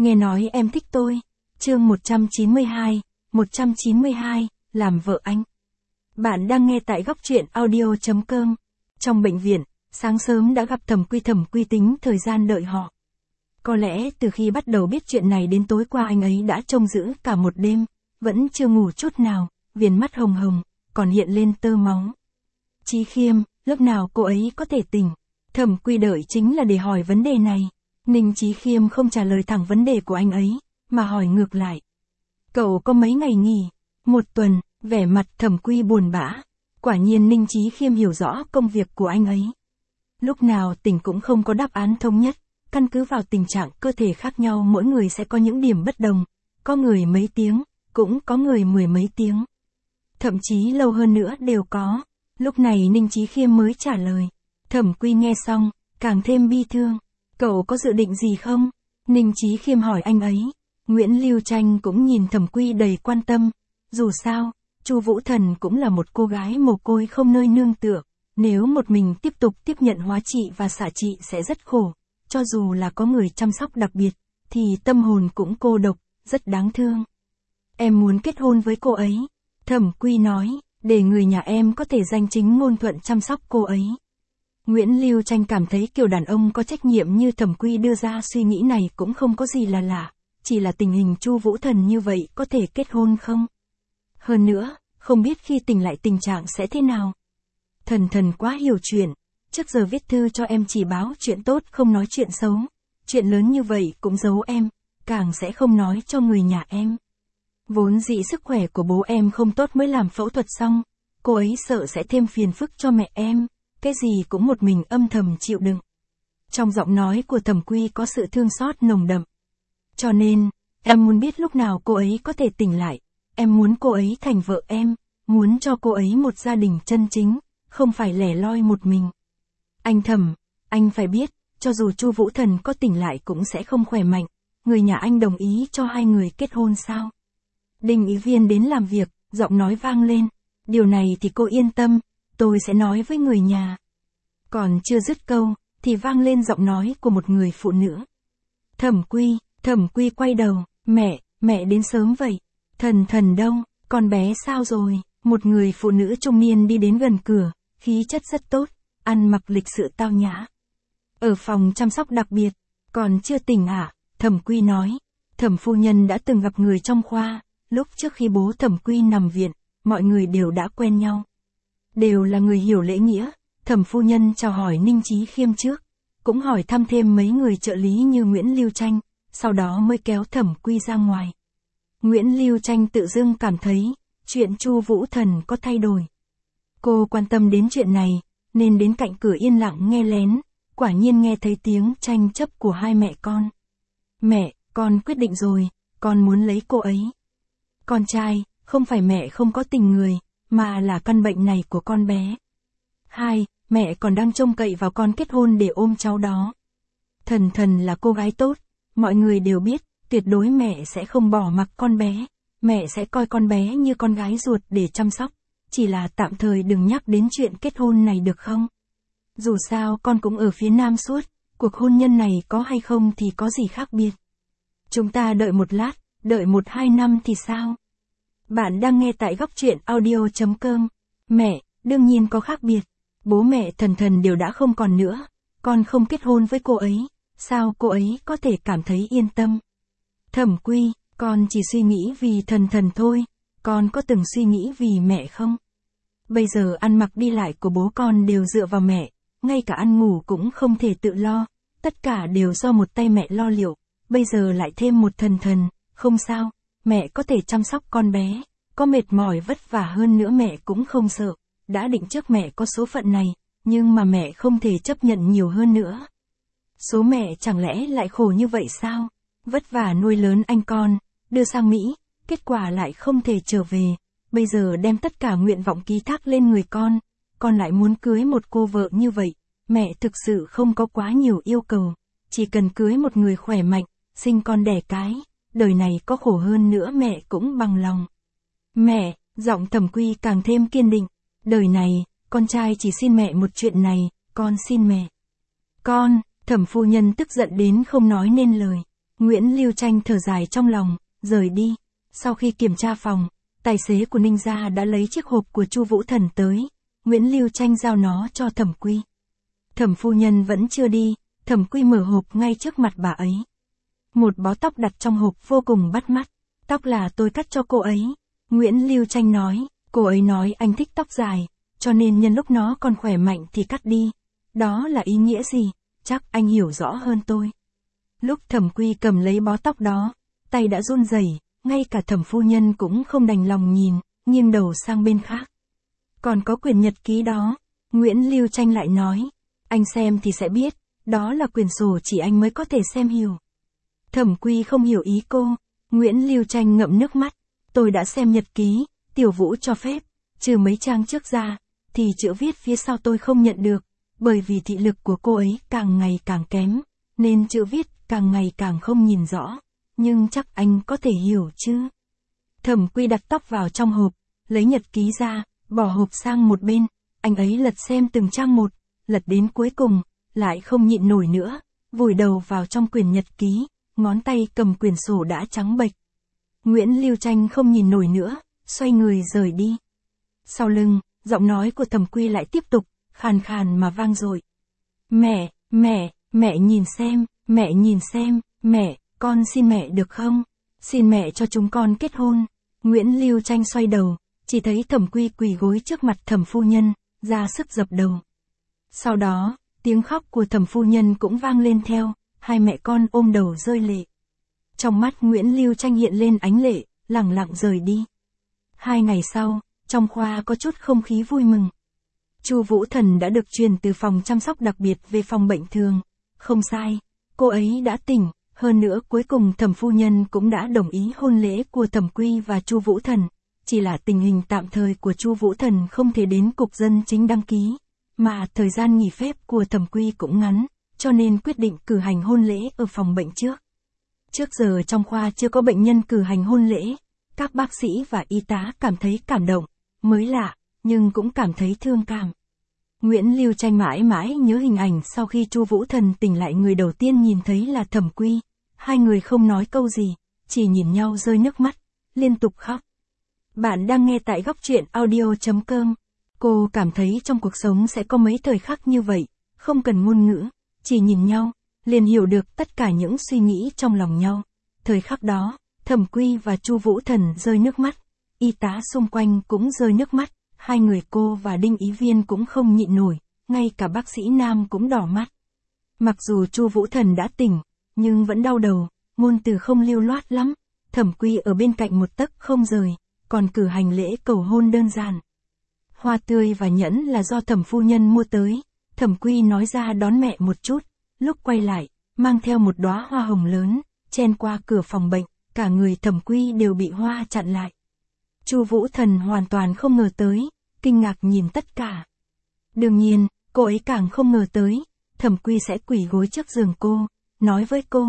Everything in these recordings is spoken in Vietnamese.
Nghe nói em thích tôi. Chương 192, làm vợ anh. Bạn đang nghe tại góc truyện audio.com. Trong bệnh viện, sáng sớm đã gặp Thẩm Quy tính thời gian đợi họ. Có lẽ từ khi bắt đầu biết chuyện này đến tối qua anh ấy đã trông giữ cả một đêm, vẫn chưa ngủ chút nào, viền mắt hồng hồng, còn hiện lên tơ máu. Chí Khiêm, lúc nào cô ấy có thể tỉnh? Thẩm Quy đợi chính là để hỏi vấn đề này. Ninh Chí Khiêm không trả lời thẳng vấn đề của anh ấy, mà hỏi ngược lại. Cậu có mấy ngày nghỉ? 1 tuần, vẻ mặt Thẩm Quy buồn bã. Quả nhiên Ninh Chí Khiêm hiểu rõ công việc của anh ấy. Lúc nào tỉnh cũng không có đáp án thống nhất, căn cứ vào tình trạng cơ thể khác nhau mỗi người sẽ có những điểm bất đồng, có người mấy tiếng, cũng có người 10 mấy tiếng. Thậm chí lâu hơn nữa đều có. Lúc này Ninh Chí Khiêm mới trả lời. Thẩm Quy nghe xong, càng thêm bi thương. Cậu có dự định gì không? Ninh Chí Khiêm hỏi anh ấy. Nguyễn Lưu Tranh cũng nhìn Thẩm Quy đầy quan tâm. Dù sao, Chu Vũ Thần cũng là một cô gái mồ côi không nơi nương tựa. Nếu một mình tiếp tục tiếp nhận hóa trị và xả trị sẽ rất khổ. Cho dù là có người chăm sóc đặc biệt, thì tâm hồn cũng cô độc, rất đáng thương. Em muốn kết hôn với cô ấy. Thẩm Quy nói, để người nhà em có thể danh chính ngôn thuận chăm sóc cô ấy. Nguyễn Lưu Tranh cảm thấy kiểu đàn ông có trách nhiệm như Thẩm Quy đưa ra suy nghĩ này cũng không có gì là lạ, chỉ là tình hình Chu Vũ Thần như vậy có thể kết hôn không? Hơn nữa, không biết khi tỉnh lại tình trạng sẽ thế nào. Thần quá hiểu chuyện, trước giờ viết thư cho em chỉ báo chuyện tốt không nói chuyện xấu, chuyện lớn như vậy cũng giấu em, càng sẽ không nói cho người nhà em. Vốn dĩ sức khỏe của bố em không tốt mới làm phẫu thuật xong, cô ấy sợ sẽ thêm phiền phức cho mẹ em. Cái gì cũng một mình âm thầm chịu đựng. Trong giọng nói của Thẩm Quy có sự thương xót nồng đậm. Cho nên, em muốn biết lúc nào cô ấy có thể tỉnh lại. Em muốn cô ấy thành vợ em, muốn cho cô ấy một gia đình chân chính, không phải lẻ loi một mình. Anh Thẩm, anh phải biết, cho dù Chu Vũ Thần có tỉnh lại cũng sẽ không khỏe mạnh. Người nhà anh đồng ý cho hai người kết hôn sao? Đinh Ý Viên đến làm việc, giọng nói vang lên. Điều này thì cô yên tâm. Tôi sẽ nói với người nhà. Còn chưa dứt câu, thì vang lên giọng nói của một người phụ nữ. Thẩm Quy quay đầu, mẹ đến sớm vậy. Thần đâu, con bé sao rồi? Một người phụ nữ trung niên đi đến gần cửa, khí chất rất tốt, ăn mặc lịch sự tao nhã. Ở phòng chăm sóc đặc biệt, còn chưa tỉnh à? Thẩm Quy nói. Thẩm phu nhân đã từng gặp người trong khoa, lúc trước khi bố Thẩm Quy nằm viện, mọi người đều đã quen nhau. Đều là người hiểu lễ nghĩa, Thẩm phu nhân chào hỏi Ninh Chí Khiêm trước, cũng hỏi thăm thêm mấy người trợ lý như Nguyễn Lưu Tranh, sau đó mới kéo Thẩm Quy ra ngoài. Nguyễn Lưu Tranh tự dưng cảm thấy, chuyện Chu Vũ Thần có thay đổi. Cô quan tâm đến chuyện này, nên đến cạnh cửa yên lặng nghe lén, quả nhiên nghe thấy tiếng tranh chấp của hai mẹ con. Mẹ, con quyết định rồi, con muốn lấy cô ấy. Con trai, không phải mẹ không có tình người, mà là căn bệnh này của con bé. Mẹ còn đang trông cậy vào con kết hôn để ôm cháu đó. Thần là cô gái tốt, mọi người đều biết, tuyệt đối mẹ sẽ không bỏ mặc con bé, mẹ sẽ coi con bé như con gái ruột để chăm sóc, chỉ là tạm thời đừng nhắc đến chuyện kết hôn này được không? Dù sao con cũng ở phía Nam suốt, cuộc hôn nhân này có hay không thì có gì khác biệt. Chúng ta đợi một lát, đợi 1-2 năm thì sao? Bạn đang nghe tại góc truyện audio.com. Mẹ, đương nhiên có khác biệt. Bố mẹ thần đều đã không còn nữa. Con không kết hôn với cô ấy, sao cô ấy có thể cảm thấy yên tâm? Thẩm Quy, con chỉ suy nghĩ vì thần thôi. Con có từng suy nghĩ vì mẹ không? Bây giờ ăn mặc đi lại của bố con đều dựa vào mẹ, ngay cả ăn ngủ cũng không thể tự lo. Tất cả đều do một tay mẹ lo liệu. Bây giờ lại thêm một thần, không sao. Mẹ có thể chăm sóc con bé, có mệt mỏi vất vả hơn nữa mẹ cũng không sợ, đã định trước mẹ có số phận này, nhưng mà mẹ không thể chấp nhận nhiều hơn nữa. Số mẹ chẳng lẽ lại khổ như vậy sao? Vất vả nuôi lớn anh con, đưa sang Mỹ, kết quả lại không thể trở về, bây giờ đem tất cả nguyện vọng ký thác lên người con lại muốn cưới một cô vợ như vậy, mẹ thực sự không có quá nhiều yêu cầu, chỉ cần cưới một người khỏe mạnh, sinh con đẻ cái. Đời này có khổ hơn nữa mẹ cũng bằng lòng. Mẹ, giọng Thẩm Quy càng thêm kiên định. Đời này, con trai chỉ xin mẹ một chuyện này, con xin mẹ. Con, Thẩm phu nhân tức giận đến không nói nên lời. Nguyễn Lưu Tranh thở dài trong lòng, rời đi. Sau khi kiểm tra phòng, tài xế của Ninh gia đã lấy chiếc hộp của Chu Vũ Thần tới. Nguyễn Lưu Tranh giao nó cho Thẩm Quy. Thẩm phu nhân vẫn chưa đi, Thẩm Quy mở hộp ngay trước mặt bà ấy. Một bó tóc đặt trong hộp vô cùng bắt mắt. Tóc là tôi cắt cho cô ấy. Nguyễn Lưu Tranh nói, cô ấy nói anh thích tóc dài, cho nên nhân lúc nó còn khỏe mạnh thì cắt đi. Đó là ý nghĩa gì? Chắc anh hiểu rõ hơn tôi. Lúc Thẩm Quy cầm lấy bó tóc đó, tay đã run rẩy, ngay cả Thẩm phu nhân cũng không đành lòng nhìn, nghiêng đầu sang bên khác. Còn có quyển nhật ký đó, Nguyễn Lưu Tranh lại nói, anh xem thì sẽ biết, đó là quyển sổ chỉ anh mới có thể xem hiểu. Thẩm Quy không hiểu ý cô, Nguyễn Lưu Tranh ngậm nước mắt, tôi đã xem nhật ký, Tiểu Vũ cho phép, trừ mấy trang trước ra, thì chữ viết phía sau tôi không nhận được, bởi vì thị lực của cô ấy càng ngày càng kém, nên chữ viết càng ngày càng không nhìn rõ, nhưng chắc anh có thể hiểu chứ. Thẩm Quy đặt tóc vào trong hộp, lấy nhật ký ra, bỏ hộp sang một bên, anh ấy lật xem từng trang một, lật đến cuối cùng, lại không nhịn nổi nữa, vùi đầu vào trong quyển nhật ký, ngón tay cầm quyển sổ đã trắng bệch. Nguyễn Lưu Tranh không nhìn nổi nữa, xoay người rời đi. Sau lưng, giọng nói của Thẩm Quy lại tiếp tục, khàn khàn mà vang dội. Mẹ nhìn xem, mẹ, con xin mẹ được không? Xin mẹ cho chúng con kết hôn. Nguyễn Lưu Tranh xoay đầu, chỉ thấy Thẩm Quy quỳ gối trước mặt Thẩm phu nhân, ra sức dập đầu. Sau đó, tiếng khóc của Thẩm phu nhân cũng vang lên theo, hai mẹ con ôm đầu rơi lệ. Trong mắt Nguyễn Lưu Tranh hiện lên ánh lệ, lẳng lặng rời đi. 2 ngày sau, trong khoa có chút không khí vui mừng. Chu Vũ Thần đã được chuyển từ phòng chăm sóc đặc biệt về phòng bệnh thường. Không sai, cô ấy đã tỉnh, hơn nữa cuối cùng Thẩm phu nhân cũng đã đồng ý hôn lễ của Thẩm Quy và Chu Vũ Thần. Chỉ là tình hình tạm thời của Chu Vũ Thần không thể đến cục dân chính đăng ký, mà thời gian nghỉ phép của Thẩm Quy cũng ngắn, cho nên quyết định cử hành hôn lễ ở phòng bệnh trước. Trước giờ trong khoa chưa có bệnh nhân cử hành hôn lễ, các bác sĩ và y tá cảm thấy cảm động, mới lạ, nhưng cũng cảm thấy thương cảm. Nguyễn Lưu Tranh mãi mãi nhớ hình ảnh sau khi Chu Vũ Thần tỉnh lại, người đầu tiên nhìn thấy là Thẩm Quy. Hai người không nói câu gì, chỉ nhìn nhau rơi nước mắt, liên tục khóc. Bạn đang nghe tại góc truyện audio.com. Cô cảm thấy trong cuộc sống sẽ có mấy thời khắc như vậy, không cần ngôn ngữ, chỉ nhìn nhau, liền hiểu được tất cả những suy nghĩ trong lòng nhau. Thời khắc đó, Thẩm Quy và Chu Vũ Thần rơi nước mắt, y tá xung quanh cũng rơi nước mắt, hai người cô và Đinh Ý Viên cũng không nhịn nổi, ngay cả bác sĩ nam cũng đỏ mắt. Mặc dù Chu Vũ Thần đã tỉnh, nhưng vẫn đau đầu, ngôn từ không lưu loát lắm. Thẩm Quy ở bên cạnh một tấc không rời, còn cử hành lễ cầu hôn đơn giản. Hoa tươi và nhẫn là do Thẩm phu nhân mua tới, Thẩm Quy nói ra đón mẹ một chút, lúc quay lại, mang theo một đóa hoa hồng lớn, chen qua cửa phòng bệnh, cả người Thẩm Quy đều bị hoa chặn lại. Chu Vũ Thần hoàn toàn không ngờ tới, kinh ngạc nhìn tất cả. Đương nhiên, cô ấy càng không ngờ tới, Thẩm Quy sẽ quỳ gối trước giường cô, nói với cô.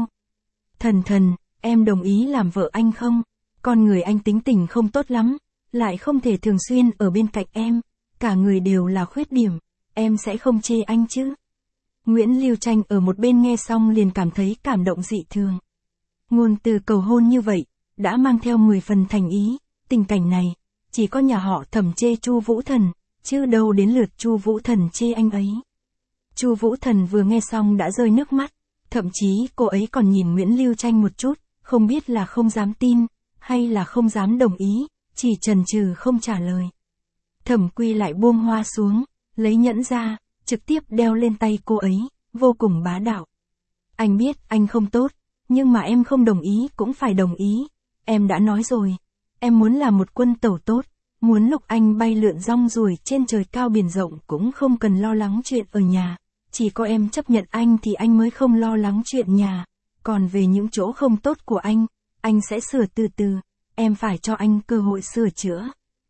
Thần, em đồng ý làm vợ anh không? Con người anh tính tình không tốt lắm, lại không thể thường xuyên ở bên cạnh em, cả người đều là khuyết điểm, em sẽ không chê anh chứ? Nguyễn Lưu Tranh ở một bên nghe xong liền cảm thấy cảm động dị thường. Ngôn từ cầu hôn như vậy, đã mang theo 10 phần thành ý, tình cảnh này, chỉ có nhà họ Thẩm chê Chu Vũ Thần, chứ đâu đến lượt Chu Vũ Thần chê anh ấy. Chu Vũ Thần vừa nghe xong đã rơi nước mắt, thậm chí cô ấy còn nhìn Nguyễn Lưu Tranh một chút, không biết là không dám tin, hay là không dám đồng ý, chỉ chần chừ không trả lời. Thẩm Quy lại buông hoa xuống, lấy nhẫn ra, trực tiếp đeo lên tay cô ấy, vô cùng bá đạo. Anh biết anh không tốt, nhưng mà em không đồng ý cũng phải đồng ý, em đã nói rồi, em muốn là một quân tẩu tốt, muốn lúc anh bay lượn rong ruổi trên trời cao biển rộng cũng không cần lo lắng chuyện ở nhà, chỉ có em chấp nhận anh thì anh mới không lo lắng chuyện nhà, còn về những chỗ không tốt của anh sẽ sửa từ từ, em phải cho anh cơ hội sửa chữa.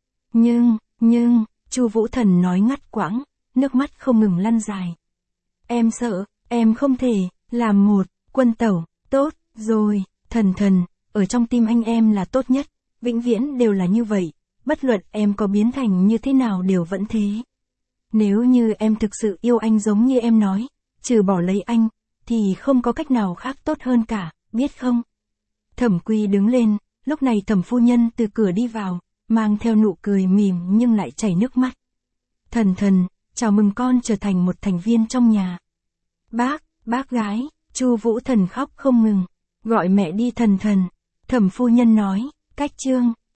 Nhưng, Chu Vũ Thần nói ngắt quãng, nước mắt không ngừng lăn dài. Em sợ, em không thể, làm một quân tẩu, tốt, rồi, thần, ở trong tim anh em là tốt nhất, vĩnh viễn đều là như vậy, bất luận em có biến thành như thế nào đều vẫn thế. Nếu như em thực sự yêu anh giống như em nói, trừ bỏ lấy anh, thì không có cách nào khác tốt hơn cả, biết không? Thẩm Quy đứng lên, lúc này Thẩm phu nhân từ cửa đi vào, mang theo nụ cười mỉm nhưng lại chảy nước mắt. Thần thần, chào mừng con trở thành một thành viên trong nhà. Bác gái, Chu Vũ Thần khóc không ngừng, gọi mẹ đi thần thần. Thẩm phu nhân nói, cách chương.